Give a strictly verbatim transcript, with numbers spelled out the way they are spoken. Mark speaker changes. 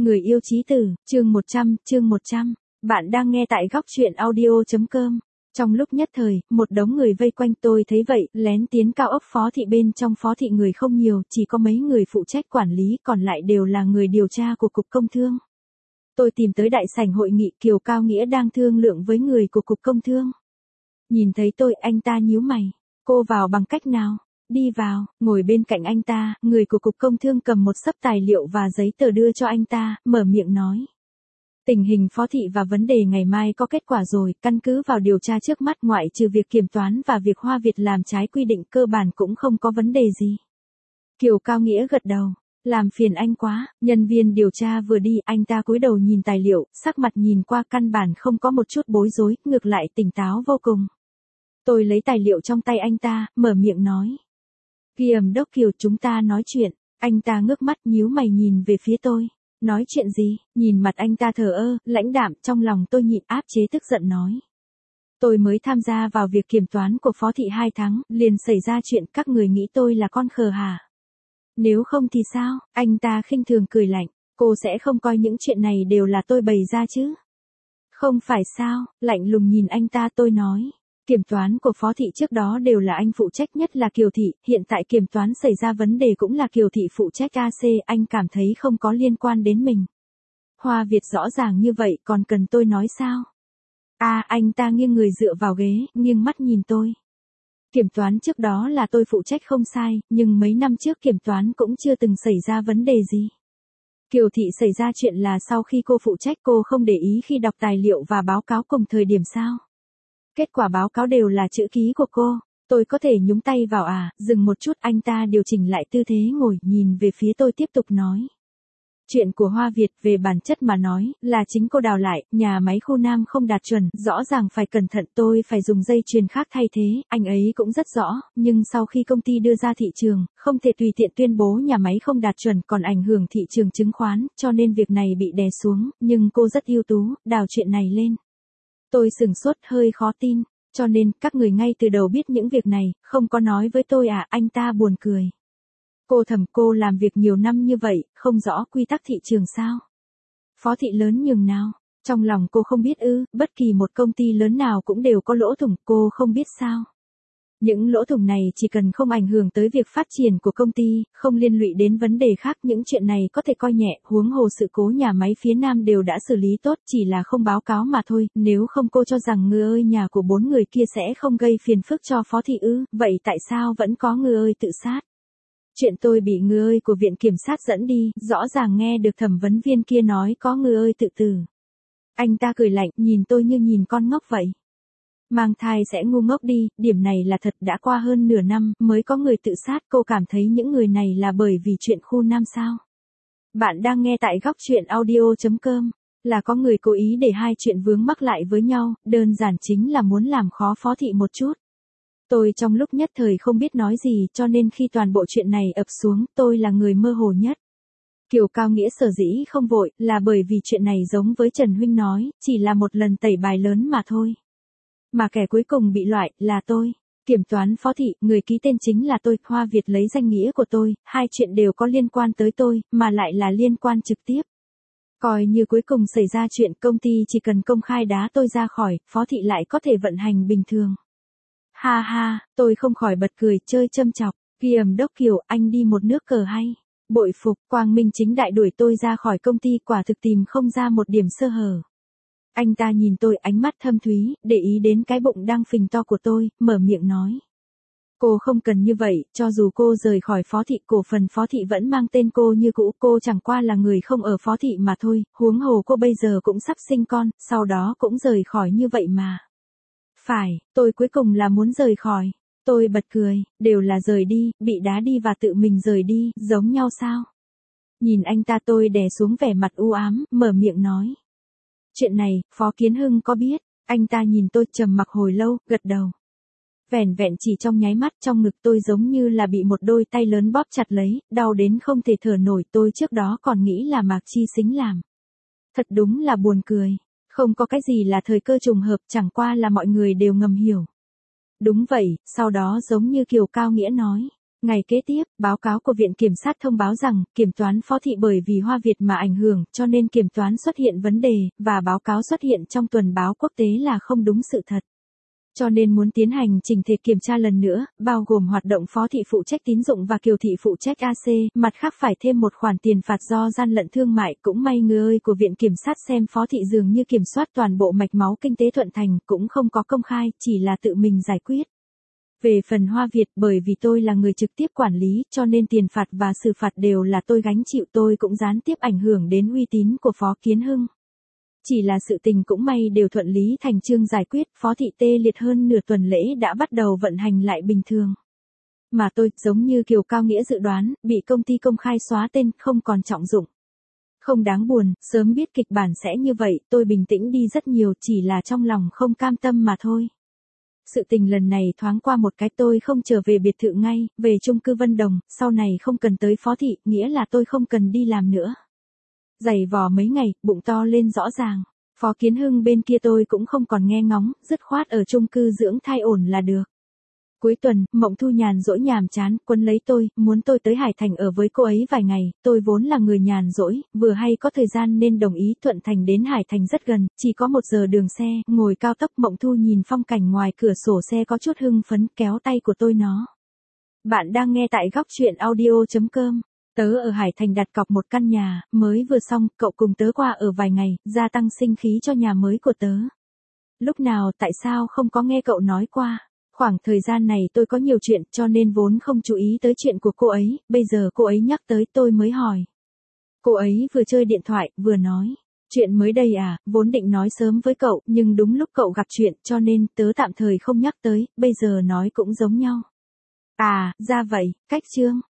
Speaker 1: Người yêu chí tử, chương một trăm, chương một trăm. Bạn đang nghe tại góc truyện audio.com. Trong lúc nhất thời, một đống người vây quanh tôi thấy vậy, lén tiến cao ốc phó thị bên trong phó thị người không nhiều, chỉ có mấy người phụ trách quản lý, còn lại đều là người điều tra của Cục Công Thương. Tôi tìm tới đại sảnh hội nghị, Kiều Cao Nghĩa đang thương lượng với người của Cục Công Thương. Nhìn thấy tôi, anh ta nhíu mày. Cô vào bằng cách nào? Đi vào, ngồi bên cạnh anh ta, người của Cục Công Thương cầm một xấp tài liệu và giấy tờ đưa cho anh ta, mở miệng nói. Tình hình phó thị và vấn đề ngày mai có kết quả rồi, căn cứ vào điều tra trước mắt ngoại trừ việc kiểm toán và việc Hoa Việt làm trái quy định cơ bản cũng không có vấn đề gì. Kiều Cao Nghĩa gật đầu. Làm phiền anh quá, nhân viên điều tra vừa đi, anh ta cúi đầu nhìn tài liệu, sắc mặt nhìn qua căn bản không có một chút bối rối, ngược lại tỉnh táo vô cùng. Tôi lấy tài liệu trong tay anh ta, mở miệng nói. Kiềm đốc Kiều, chúng ta nói chuyện. Anh ta ngước mắt nhíu mày nhìn về phía tôi. Nói chuyện gì? Nhìn mặt anh ta thờ ơ, lãnh đạm, trong lòng tôi nhịn áp chế tức giận nói. Tôi mới tham gia vào việc kiểm toán của phó thị hai tháng, liền xảy ra chuyện, các người nghĩ tôi là con khờ hả? Nếu không thì sao? Anh ta khinh thường cười lạnh. Cô sẽ không coi những chuyện này đều là tôi bày ra chứ? Không phải sao? Lạnh lùng nhìn anh ta tôi nói. Kiểm toán của phó thị trước đó đều là anh phụ trách, nhất là Kiều thị, hiện tại kiểm toán xảy ra vấn đề cũng là Kiều thị phụ trách a xê, anh cảm thấy không có liên quan đến mình. Hoa Việt rõ ràng như vậy còn cần tôi nói sao? À, anh ta nghiêng người dựa vào ghế, nghiêng mắt nhìn tôi. Kiểm toán trước đó là tôi phụ trách không sai, nhưng mấy năm trước kiểm toán cũng chưa từng xảy ra vấn đề gì. Kiều thị xảy ra chuyện là sau khi cô phụ trách cô không để ý khi đọc tài liệu và báo cáo cùng thời điểm sao? Kết quả báo cáo đều là chữ ký của cô, tôi có thể nhúng tay vào à? Dừng một chút, anh ta điều chỉnh lại tư thế ngồi, nhìn về phía tôi tiếp tục nói. Chuyện của Hoa Việt về bản chất mà nói, là chính cô đào lại, nhà máy khu Nam không đạt chuẩn, rõ ràng phải cẩn thận, tôi phải dùng dây chuyền khác thay thế, anh ấy cũng rất rõ, nhưng sau khi công ty đưa ra thị trường, không thể tùy tiện tuyên bố nhà máy không đạt chuẩn còn ảnh hưởng thị trường chứng khoán, cho nên việc này bị đè xuống, nhưng cô rất ưu tú, đào chuyện này lên. Tôi sửng sốt hơi khó tin, cho nên các người ngay từ đầu biết những việc này, không có nói với tôi à? Anh ta buồn cười. Cô Thẩm, cô làm việc nhiều năm như vậy, không rõ quy tắc thị trường sao? Phó thị lớn nhường nào? Trong lòng cô không biết ư? Bất kỳ một công ty lớn nào cũng đều có lỗ thủng, cô không biết sao? Những lỗ thủng này chỉ cần không ảnh hưởng tới việc phát triển của công ty, không liên lụy đến vấn đề khác, những chuyện này có thể coi nhẹ, huống hồ sự cố nhà máy phía Nam đều đã xử lý tốt, chỉ là không báo cáo mà thôi, nếu không cô cho rằng ngư ơi nhà của bốn người kia sẽ không gây phiền phức cho phó thị ư? Vậy tại sao vẫn có ngư ơi tự sát? Chuyện tôi bị ngư ơi của viện kiểm sát dẫn đi, rõ ràng nghe được thẩm vấn viên kia nói có ngư ơi tự tử. Anh ta cười lạnh, nhìn tôi như nhìn con ngốc vậy. Mang thai sẽ ngu ngốc đi, điểm này là thật, đã qua hơn nửa năm, mới có người tự sát, cô cảm thấy những người này là bởi vì chuyện khu Nam sao? Bạn đang nghe tại góc truyện audio.com, là có người cố ý để hai chuyện vướng mắc lại với nhau, đơn giản chính là muốn làm khó phó thị một chút. Tôi trong lúc nhất thời không biết nói gì, cho nên khi toàn bộ chuyện này ập xuống, tôi là người mơ hồ nhất. Kiều Cao Nghĩa sở dĩ không vội, là bởi vì chuyện này giống với Trần Huynh nói, chỉ là một lần tẩy bài lớn mà thôi. Mà kẻ cuối cùng bị loại, là tôi. Kiểm toán phó thị, người ký tên chính là tôi, Hoa Việt lấy danh nghĩa của tôi, hai chuyện đều có liên quan tới tôi, mà lại là liên quan trực tiếp. Coi như cuối cùng xảy ra chuyện, công ty chỉ cần công khai đá tôi ra khỏi, phó thị lại có thể vận hành bình thường. Ha ha, tôi không khỏi bật cười, chơi châm chọc. Kiềm đốc Kiều, anh đi một nước cờ hay. Bội phục, quang minh chính đại đuổi tôi ra khỏi công ty, quả thực tìm không ra một điểm sơ hở. Anh ta nhìn tôi ánh mắt thâm thúy, để ý đến cái bụng đang phình to của tôi, mở miệng nói. Cô không cần như vậy, cho dù cô rời khỏi phó thị, cổ phần phó thị vẫn mang tên cô như cũ, cô chẳng qua là người không ở phó thị mà thôi, huống hồ cô bây giờ cũng sắp sinh con, sau đó cũng rời khỏi như vậy mà. Phải, tôi cuối cùng là muốn rời khỏi. Tôi bật cười, đều là rời đi, bị đá đi và tự mình rời đi, giống nhau sao? Nhìn anh ta tôi đè xuống vẻ mặt u ám, mở miệng nói. Chuyện này, Phó Kiến Hưng có biết? Anh ta nhìn tôi trầm mặc hồi lâu, gật đầu. Vẻn vẹn chỉ trong nháy mắt, trong ngực tôi giống như là bị một đôi tay lớn bóp chặt lấy, đau đến không thể thở nổi, tôi trước đó còn nghĩ là Mạc Chi Sính làm. Thật đúng là buồn cười. Không có cái gì là thời cơ trùng hợp, chẳng qua là mọi người đều ngầm hiểu. Đúng vậy, sau đó giống như Kiều Cao Nghĩa nói. Ngày kế tiếp, báo cáo của Viện Kiểm sát thông báo rằng, kiểm toán Phó Thị bởi vì Hoa Việt mà ảnh hưởng, cho nên kiểm toán xuất hiện vấn đề, và báo cáo xuất hiện trong tuần báo quốc tế là không đúng sự thật. Cho nên muốn tiến hành chỉnh thể kiểm tra lần nữa, bao gồm hoạt động Phó Thị phụ trách tín dụng và Kiều Thị phụ trách a xê, mặt khác phải thêm một khoản tiền phạt do gian lận thương mại. Cũng may người ơi của Viện Kiểm sát xem Phó Thị dường như kiểm soát toàn bộ mạch máu kinh tế Thuận Thành, cũng không có công khai, chỉ là tự mình giải quyết. Về phần Hoa Việt, bởi vì tôi là người trực tiếp quản lý, cho nên tiền phạt và xử phạt đều là tôi gánh chịu, tôi cũng gián tiếp ảnh hưởng đến uy tín của Phó Kiến Hưng. Chỉ là sự tình cũng may đều thuận lý thành chương giải quyết, Phó Thị tê liệt hơn nửa tuần lễ đã bắt đầu vận hành lại bình thường. Mà tôi, giống như Kiều Cao Nghĩa dự đoán, bị công ty công khai xóa tên, không còn trọng dụng. Không đáng buồn, sớm biết kịch bản sẽ như vậy, tôi bình tĩnh đi rất nhiều, chỉ là trong lòng không cam tâm mà thôi. Sự tình lần này thoáng qua một cái, tôi không trở về biệt thự ngay, về chung cư Vân Đồng, sau này không cần tới Phó Thị, nghĩa là tôi không cần đi làm nữa. Giày vò mấy ngày, bụng to lên rõ ràng. Phó Kiến Hưng bên kia tôi cũng không còn nghe ngóng, dứt khoát ở chung cư dưỡng thai ổn là được. Cuối tuần, Mộng Thu nhàn rỗi nhàm chán, quấn lấy tôi, muốn tôi tới Hải Thành ở với cô ấy vài ngày, tôi vốn là người nhàn rỗi, vừa hay có thời gian nên đồng ý. Thuận Thành đến Hải Thành rất gần, chỉ có một giờ đường xe, ngồi cao tốc. Mộng Thu nhìn phong cảnh ngoài cửa sổ xe có chút hưng phấn, kéo tay của tôi nó. Bạn đang nghe tại góc truyện audio chấm com. Tớ ở Hải Thành đặt cọc một căn nhà, mới vừa xong, cậu cùng tớ qua ở vài ngày, gia tăng sinh khí cho nhà mới của tớ. Lúc nào, tại sao không có nghe cậu nói qua? Khoảng thời gian này tôi có nhiều chuyện, cho nên vốn không chú ý tới chuyện của cô ấy, bây giờ cô ấy nhắc tới tôi mới hỏi. Cô ấy vừa chơi điện thoại, vừa nói. Chuyện mới đây à, vốn định nói sớm với cậu, nhưng đúng lúc cậu gặp chuyện, cho nên tớ tạm thời không nhắc tới, bây giờ nói cũng giống nhau. À, ra vậy, cách chương.